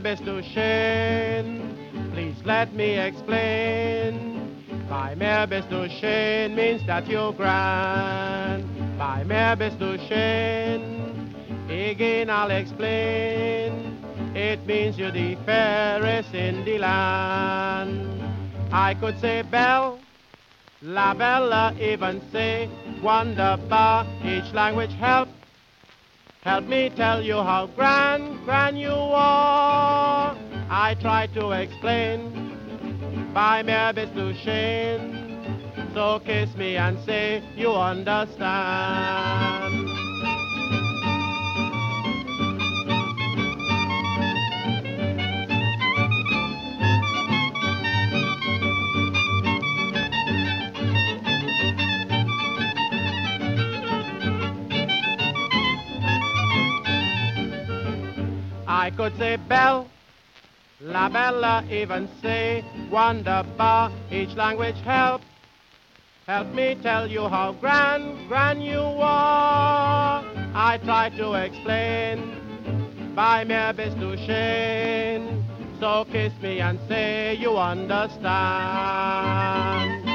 best to Shane. Please let me explain. By mere best to Shane means that you're grand. By mere best to Shane, again I'll explain. It means you're the fairest in the land. I could say belle, la bella, even say wonderbar. Each language help me tell you how grand you are. I try to explain by mere best to Shane. So kiss me and say you understand. I could say belle, la bella, even say wonderbar. Each language help me tell you how grand you are. I try to explain by mere best to Shane. So kiss me and say you understand.